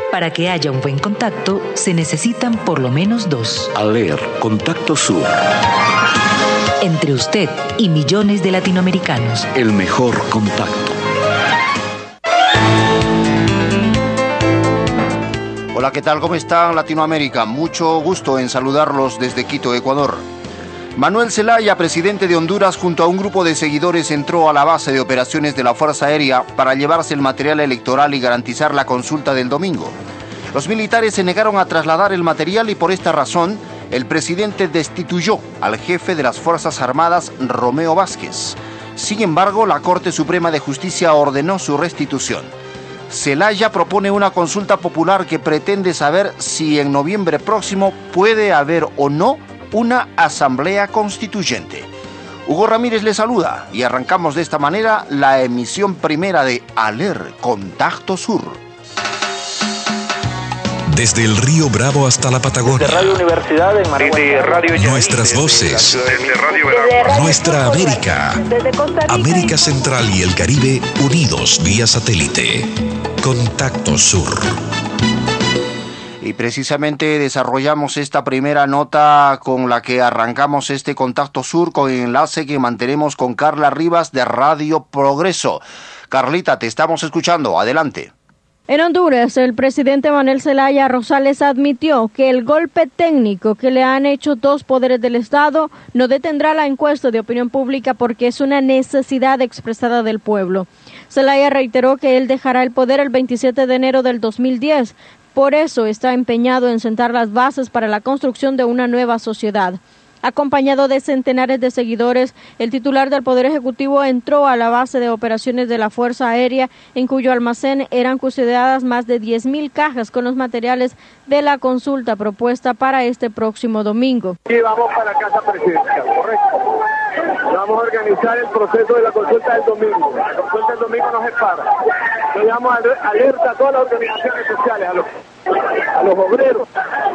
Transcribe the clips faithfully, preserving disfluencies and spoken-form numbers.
Para que haya un buen contacto, se necesitan por lo menos dos. ALER, Contacto Sur. Entre usted y millones de latinoamericanos. El mejor contacto. Hola, ¿qué tal? ¿Cómo están, Latinoamérica? Mucho gusto en saludarlos desde Quito, Ecuador. Manuel Zelaya, presidente de Honduras, junto a un grupo de seguidores entró a la base de operaciones de la Fuerza Aérea para llevarse el material electoral y garantizar la consulta del domingo. Los militares se negaron a trasladar el material y por esta razón el presidente destituyó al jefe de las Fuerzas Armadas, Romeo Vázquez. Sin embargo, la Corte Suprema de Justicia ordenó su restitución. Zelaya propone una consulta popular que pretende saber si en noviembre próximo puede haber o no una asamblea constituyente. Hugo Ramírez le saluda y arrancamos de esta manera la emisión primera de ALER, Contacto Sur. Desde el Río Bravo hasta la Patagonia. Desde Radio Universidad en Desde Radio Yaní, nuestras voces. Desde Radio Veragua. Nuestra América. América Central y el Caribe unidos vía satélite. Contacto Sur. Y precisamente desarrollamos esta primera nota con la que arrancamos este Contacto Sur con el enlace que mantenemos con Carla Rivas de Radio Progreso. Carlita, te estamos escuchando. Adelante. En Honduras, el presidente Manuel Zelaya Rosales admitió que el golpe técnico que le han hecho dos poderes del Estado no detendrá la encuesta de opinión pública porque es una necesidad expresada del pueblo. Zelaya reiteró que él dejará el poder el veintisiete de enero del dos mil diez. Por eso está empeñado en sentar las bases para la construcción de una nueva sociedad. Acompañado de centenares de seguidores, el titular del Poder Ejecutivo entró a la base de operaciones de la Fuerza Aérea, en cuyo almacén eran custodiadas más de diez mil cajas con los materiales de la consulta propuesta para este próximo domingo. Y vamos para la Casa Presidencial, correcto. Vamos a organizar el proceso de la consulta del domingo. La consulta del domingo no se para. Yo llamo alerta a todas las organizaciones sociales, a los, a los obreros,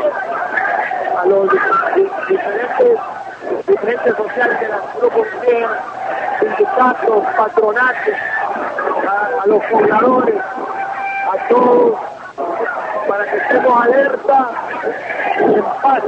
a los diferentes dirigentes sociales de los grupos de sindicatos, patronatos, a, a los pobladores, a todos, para que estemos alerta y en paz,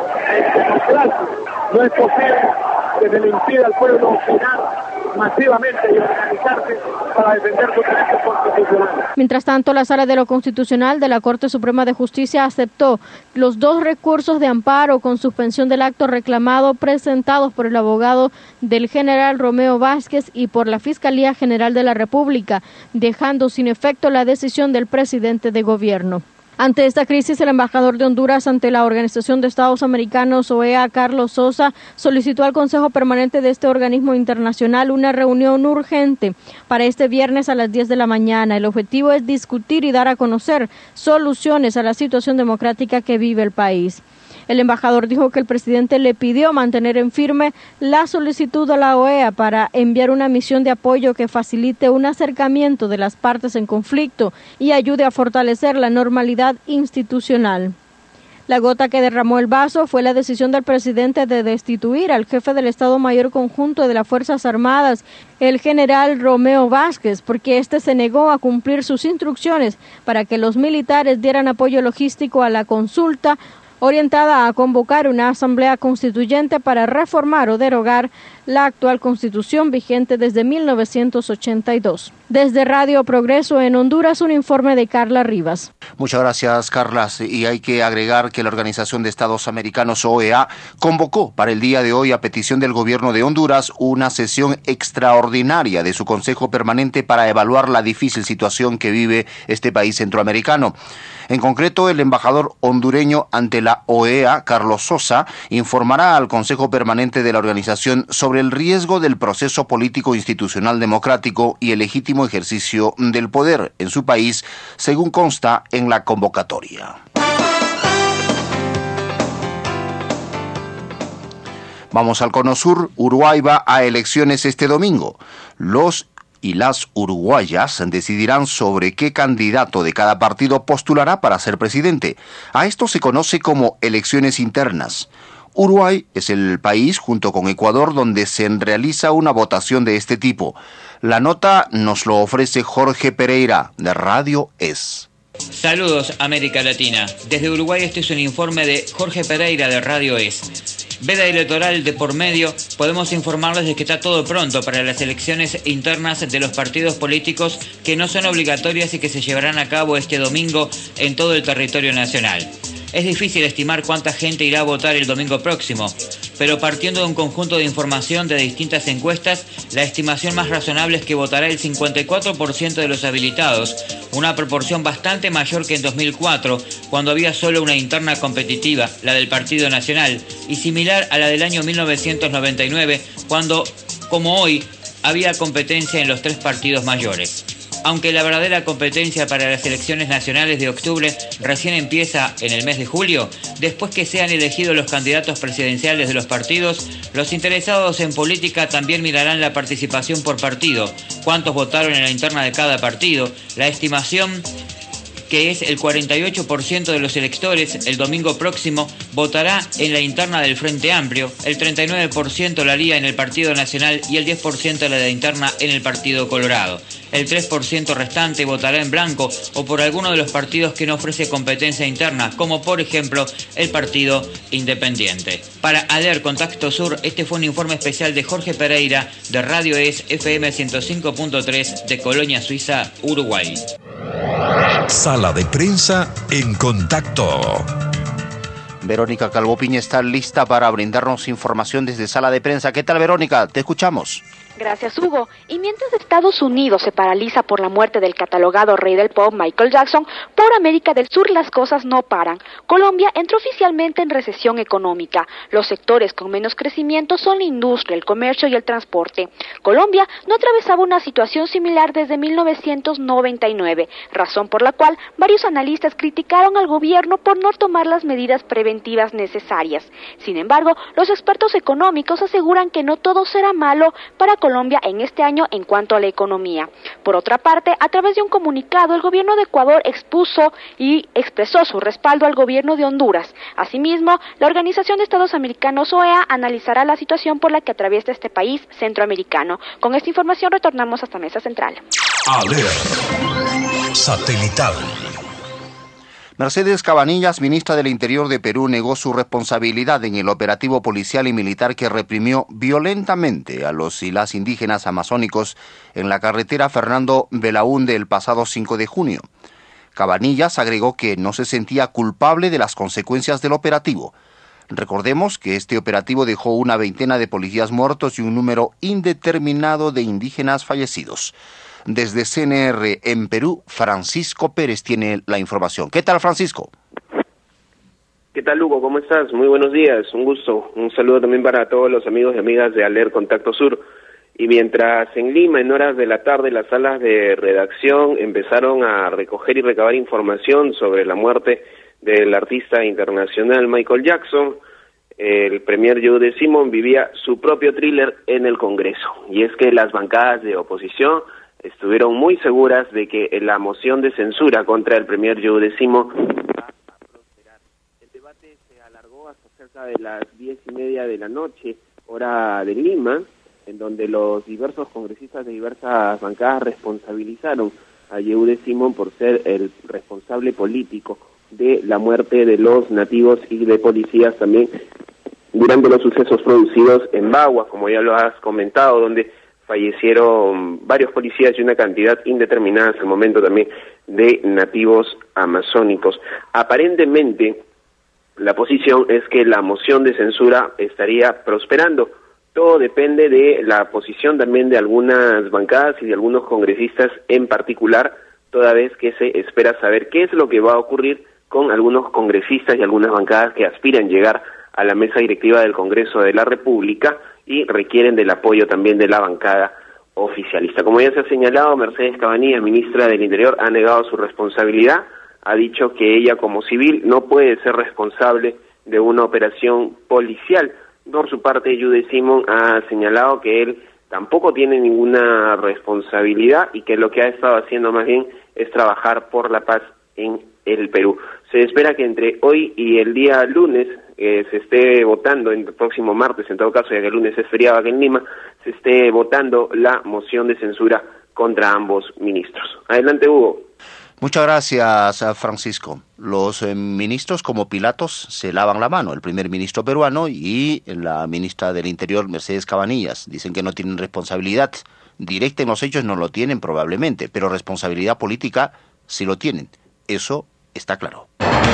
en democracia. No es posible que se le impida al pueblo opinar masivamente y organizarse para defender sus derechos constitucionales. Mientras tanto, la Sala de lo Constitucional de la Corte Suprema de Justicia aceptó los dos recursos de amparo con suspensión del acto reclamado presentados por el abogado del general Romeo Vázquez y por la Fiscalía General de la República, dejando sin efecto la decisión del presidente de gobierno. Ante esta crisis, el embajador de Honduras ante la Organización de Estados Americanos, O E A, Carlos Sosa, solicitó al Consejo Permanente de este organismo internacional una reunión urgente para este viernes a las diez de la mañana. El objetivo es discutir y dar a conocer soluciones a la situación democrática que vive el país. El embajador dijo que el presidente le pidió mantener en firme la solicitud a la O E A para enviar una misión de apoyo que facilite un acercamiento de las partes en conflicto y ayude a fortalecer la normalidad institucional. La gota que derramó el vaso fue la decisión del presidente de destituir al jefe del Estado Mayor Conjunto de las Fuerzas Armadas, el general Romeo Vázquez, porque éste se negó a cumplir sus instrucciones para que los militares dieran apoyo logístico a la consulta orientada a convocar una asamblea constituyente para reformar o derogar la actual constitución vigente desde mil novecientos ochenta y dos. Desde Radio Progreso en Honduras, un informe de Carla Rivas. Muchas gracias, Carla. Y hay que agregar que la Organización de Estados Americanos, O E A, convocó para el día de hoy, a petición del gobierno de Honduras, una sesión extraordinaria de su Consejo Permanente para evaluar la difícil situación que vive este país centroamericano. En concreto, el embajador hondureño ante la O E A, Carlos Sosa, informará al Consejo Permanente de la organización sobre el riesgo del proceso político institucional democrático y el legítimo ejercicio del poder en su país, según consta en la convocatoria. Vamos al Cono Sur. Uruguay va a elecciones este domingo. Los y las uruguayas decidirán sobre qué candidato de cada partido postulará para ser presidente. A esto se conoce como elecciones internas. Uruguay es el país, junto con Ecuador, donde se realiza una votación de este tipo. La nota nos lo ofrece Jorge Pereira, de Radio Es. Saludos, América Latina. Desde Uruguay este es un informe de Jorge Pereira de Radio Es. Veda electoral de por medio, podemos informarles de que está todo pronto para las elecciones internas de los partidos políticos que no son obligatorias y que se llevarán a cabo este domingo en todo el territorio nacional. Es difícil estimar cuánta gente irá a votar el domingo próximo, pero partiendo de un conjunto de información de distintas encuestas, la estimación más razonable es que votará el cincuenta y cuatro por ciento de los habilitados, una proporción bastante mayor que en dos mil cuatro, cuando había solo una interna competitiva, la del Partido Nacional, y similar a la del año mil novecientos noventa y nueve, cuando, como hoy, había competencia en los tres partidos mayores. Aunque la verdadera competencia para las elecciones nacionales de octubre recién empieza en el mes de julio, después que sean elegidos los candidatos presidenciales de los partidos, los interesados en política también mirarán la participación por partido, cuántos votaron en la interna de cada partido, la estimación que es el cuarenta y ocho por ciento de los electores el domingo próximo votará en la interna del Frente Amplio, el treinta y nueve por ciento la haría en el Partido Nacional y el diez por ciento la de interna en el Partido Colorado. El tres por ciento restante votará en blanco o por alguno de los partidos que no ofrece competencia interna, como por ejemplo el Partido Independiente. Para ALER Contacto Sur, este fue un informe especial de Jorge Pereira de Radio Es F M ciento cinco punto tres de Colonia Suiza, Uruguay. Sala de prensa en contacto. Verónica Calvo Piña está lista para brindarnos información desde Sala de Prensa. ¿Qué tal, Verónica? Te escuchamos. Gracias, Hugo. Y mientras Estados Unidos se paraliza por la muerte del catalogado rey del pop Michael Jackson, por América del Sur las cosas no paran. Colombia entró oficialmente en recesión económica. Los sectores con menos crecimiento son la industria, el comercio y el transporte. Colombia no atravesaba una situación similar desde mil novecientos noventa y nueve, razón por la cual varios analistas criticaron al gobierno por no tomar las medidas preventivas necesarias. Sin embargo, los expertos económicos aseguran que no todo será malo para Colombia Colombia en este año en cuanto a la economía. Por otra parte, a través de un comunicado, el gobierno de Ecuador expuso y expresó su respaldo al gobierno de Honduras. Asimismo, la Organización de Estados Americanos, O E A, analizará la situación por la que atraviesa este país centroamericano. Con esta información retornamos hasta Mesa Central. ALER Satelital. Mercedes Cabanillas, ministra del Interior de Perú, negó su responsabilidad en el operativo policial y militar que reprimió violentamente a los y las indígenas amazónicos en la carretera Fernando Belaúnde el pasado cinco de junio. Cabanillas agregó que no se sentía culpable de las consecuencias del operativo. Recordemos que este operativo dejó una veintena de policías muertos y un número indeterminado de indígenas fallecidos. Desde C N R en Perú, Francisco Pérez tiene la información. ¿Qué tal, Francisco? ¿Qué tal, Hugo? ¿Cómo estás? Muy buenos días, un gusto. Un saludo también para todos los amigos y amigas de ALER Contacto Sur. Y mientras en Lima, en horas de la tarde, las salas de redacción empezaron a recoger y recabar información sobre la muerte del artista internacional Michael Jackson, el premier Jude Simon vivía su propio thriller en el Congreso. Y es que las bancadas de oposición estuvieron muy seguras de que la moción de censura contra el premier Jude Simon va a prosperar. El debate se alargó hasta cerca de las diez y media de la noche, hora de Lima, en donde los diversos congresistas de diversas bancadas responsabilizaron a Jude Simon por ser el responsable político de la muerte de los nativos y de policías también durante los sucesos producidos en Baguas, como ya lo has comentado, donde fallecieron varios policías y una cantidad indeterminada hasta el momento también de nativos amazónicos. Aparentemente, la posición es que la moción de censura estaría prosperando. Todo depende de la posición también de algunas bancadas y de algunos congresistas en particular, toda vez que se espera saber qué es lo que va a ocurrir con algunos congresistas y algunas bancadas que aspiran llegar a la mesa directiva del Congreso de la República y requieren del apoyo también de la bancada oficialista. Como ya se ha señalado, Mercedes Cabanillas, ministra del Interior, ha negado su responsabilidad, ha dicho que ella como civil no puede ser responsable de una operación policial. Por su parte, Jude Simon ha señalado que él tampoco tiene ninguna responsabilidad y que lo que ha estado haciendo más bien es trabajar por la paz en el Perú. Se espera que entre hoy y el día lunes eh, se esté votando, el próximo martes, en todo caso, ya que el lunes es feriado aquí en Lima, se esté votando la moción de censura contra ambos ministros. Adelante, Hugo. Muchas gracias, Francisco. Los eh, ministros como Pilatos se lavan la mano, el primer ministro peruano y la ministra del Interior, Mercedes Cabanillas. Dicen que no tienen responsabilidad directa en los hechos, no lo tienen probablemente, pero responsabilidad política sí lo tienen. Eso está claro.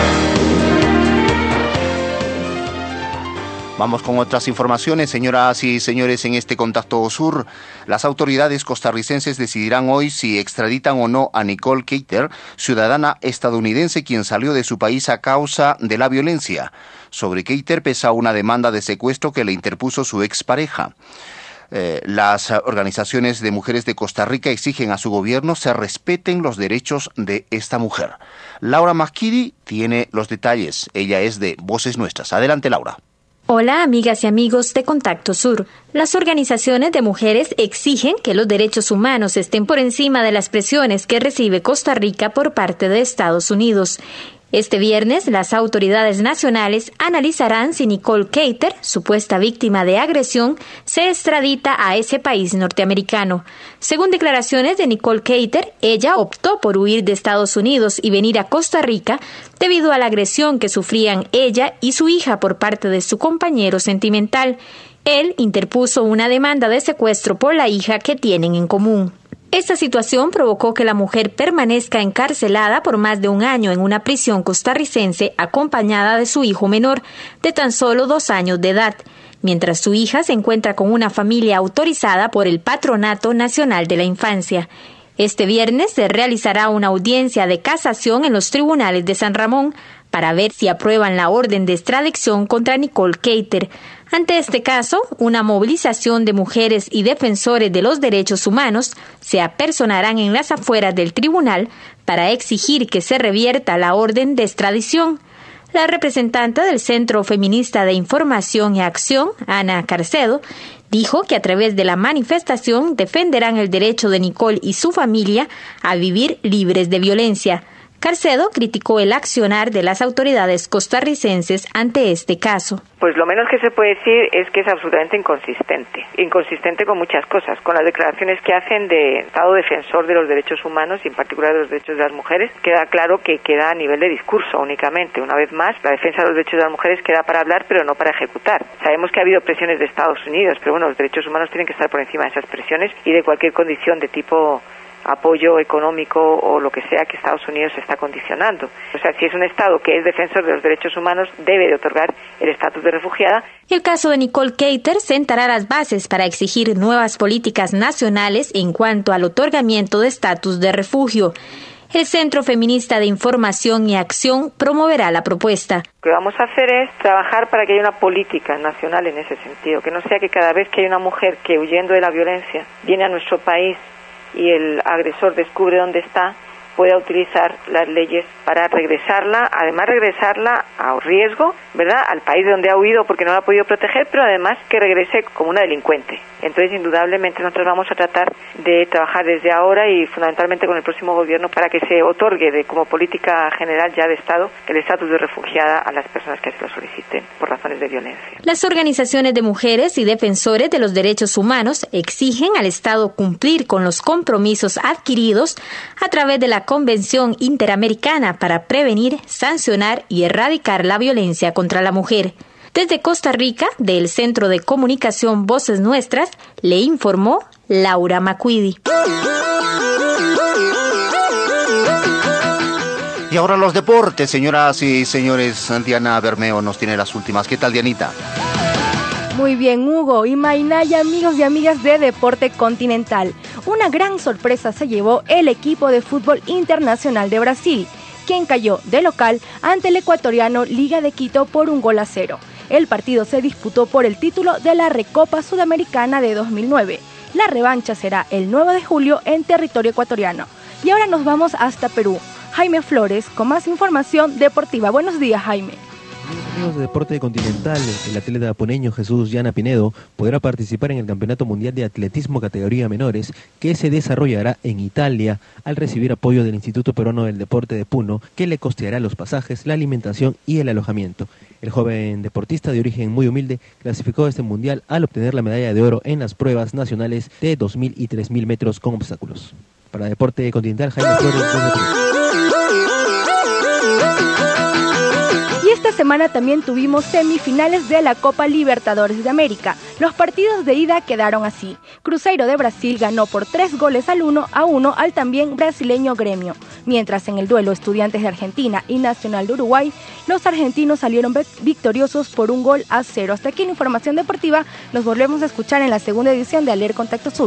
Vamos con otras informaciones, señoras y señores, en este Contacto Sur. Las autoridades costarricenses decidirán hoy si extraditan o no a Nicole Keiter, ciudadana estadounidense quien salió de su país a causa de la violencia. Sobre Keiter pesa una demanda de secuestro que le interpuso su expareja. Eh, las organizaciones de mujeres de Costa Rica exigen a su gobierno se respeten los derechos de esta mujer. Laura Masquidi tiene los detalles. Ella es de Voces Nuestras. Adelante, Laura. Hola, amigas y amigos de Contacto Sur. Las organizaciones de mujeres exigen que los derechos humanos estén por encima de las presiones que recibe Costa Rica por parte de Estados Unidos. Este viernes, las autoridades nacionales analizarán si Nicole Keiter, supuesta víctima de agresión, se extradita a ese país norteamericano. Según declaraciones de Nicole Keiter, ella optó por huir de Estados Unidos y venir a Costa Rica debido a la agresión que sufrían ella y su hija por parte de su compañero sentimental. Él interpuso una demanda de secuestro por la hija que tienen en común. Esta situación provocó que la mujer permanezca encarcelada por más de un año en una prisión costarricense acompañada de su hijo menor, de tan solo dos años de edad, mientras su hija se encuentra con una familia autorizada por el Patronato Nacional de la Infancia. Este viernes se realizará una audiencia de casación en los tribunales de San Ramón para ver si aprueban la orden de extradición contra Nicole Keiter. Ante este caso, una movilización de mujeres y defensores de los derechos humanos se apersonarán en las afueras del tribunal para exigir que se revierta la orden de extradición. La representante del Centro Feminista de Información y Acción, Ana Carcedo, dijo que a través de la manifestación defenderán el derecho de Nicole y su familia a vivir libres de violencia. Carcedo criticó el accionar de las autoridades costarricenses ante este caso. Pues lo menos que se puede decir es que es absolutamente inconsistente. Inconsistente con muchas cosas, con las declaraciones que hacen de Estado defensor de los derechos humanos y en particular de los derechos de las mujeres. Queda claro que queda a nivel de discurso únicamente. Una vez más, la defensa de los derechos de las mujeres queda para hablar pero no para ejecutar. Sabemos que ha habido presiones de Estados Unidos, pero bueno, los derechos humanos tienen que estar por encima de esas presiones y de cualquier condición de tipo apoyo económico o lo que sea que Estados Unidos está condicionando. O sea, si es un Estado que es defensor de los derechos humanos, debe de otorgar el estatus de refugiada. El caso de Nicole Keiter sentará las bases para exigir nuevas políticas nacionales en cuanto al otorgamiento de estatus de refugio. El Centro Feminista de Información y Acción promoverá la propuesta. Lo que vamos a hacer es trabajar para que haya una política nacional en ese sentido, que no sea que cada vez que hay una mujer que huyendo de la violencia viene a nuestro país y el agresor descubre dónde está, pueda utilizar las leyes para regresarla, además regresarla a riesgo, ¿verdad?, al país de donde ha huido porque no la ha podido proteger, pero además que regrese como una delincuente. Entonces, indudablemente, nosotros vamos a tratar de trabajar desde ahora y fundamentalmente con el próximo gobierno para que se otorgue de, como política general ya de Estado el estatus de refugiada a las personas que se lo soliciten por razones de violencia. Las organizaciones de mujeres y defensores de los derechos humanos exigen al Estado cumplir con los compromisos adquiridos a través de la Convención Interamericana para prevenir, sancionar y erradicar la violencia contra la mujer. Desde Costa Rica, del Centro de Comunicación Voces Nuestras, le informó Laura Masquidi. Y ahora los deportes, señoras y señores. Diana Bermeo nos tiene las últimas. ¿Qué tal, Dianita? Muy bien, Hugo y Mainaya, amigos y amigas de Deporte Continental. Una gran sorpresa se llevó el equipo de fútbol internacional de Brasil, quien cayó de local ante el ecuatoriano Liga de Quito por un gol a cero. El partido se disputó por el título de la Recopa Sudamericana de dos mil nueve. La revancha será el nueve de julio en territorio ecuatoriano. Y ahora nos vamos hasta Perú. Jaime Flores con más información deportiva. Buenos días, Jaime. Amigos de Deporte Continental, el atleta apuneño Jesús Llana Pinedo podrá participar en el Campeonato Mundial de Atletismo categoría menores que se desarrollará en Italia al recibir apoyo del Instituto Peruano del Deporte de Puno, que le costeará los pasajes, la alimentación y el alojamiento. El joven deportista de origen muy humilde clasificó a este mundial al obtener la medalla de oro en las pruebas nacionales de dos mil y tres mil metros con obstáculos. Para Deporte Continental, Jaime Flores. semana también tuvimos semifinales de la Copa Libertadores de América. Los partidos de ida quedaron así. Cruzeiro de Brasil ganó por tres goles al uno a uno al también brasileño Gremio. Mientras en el duelo Estudiantes de Argentina y Nacional de Uruguay, los argentinos salieron victoriosos por un gol a cero. Hasta aquí la información deportiva. Nos volvemos a escuchar en la segunda edición de Aler Contacto Sur.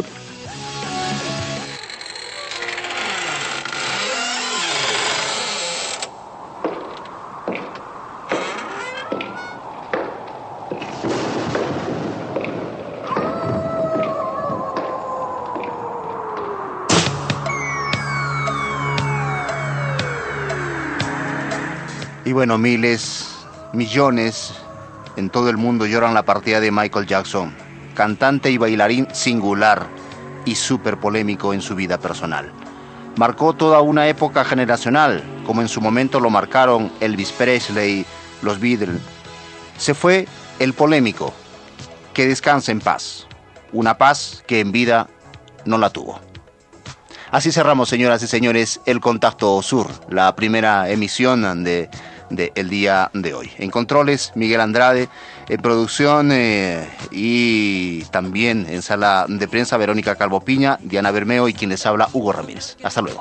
Y bueno, miles, millones en todo el mundo lloran la partida de Michael Jackson, cantante y bailarín singular y súper polémico en su vida personal. Marcó toda una época generacional, como en su momento lo marcaron Elvis Presley, los Beatles. Se fue el polémico, que descanse en paz, una paz que en vida no la tuvo. Así cerramos, señoras y señores, el Contacto Sur, la primera emisión de, de el día de hoy. En controles, Miguel Andrade, en producción eh, y también en sala de prensa, Verónica Calvo Piña, Diana Bermeo y quien les habla, Hugo Ramírez. Hasta luego.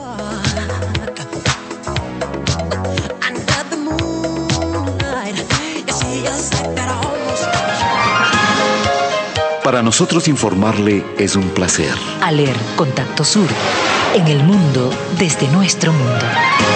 Para nosotros informarle es un placer. Aler Contacto Sur, en el mundo desde nuestro mundo.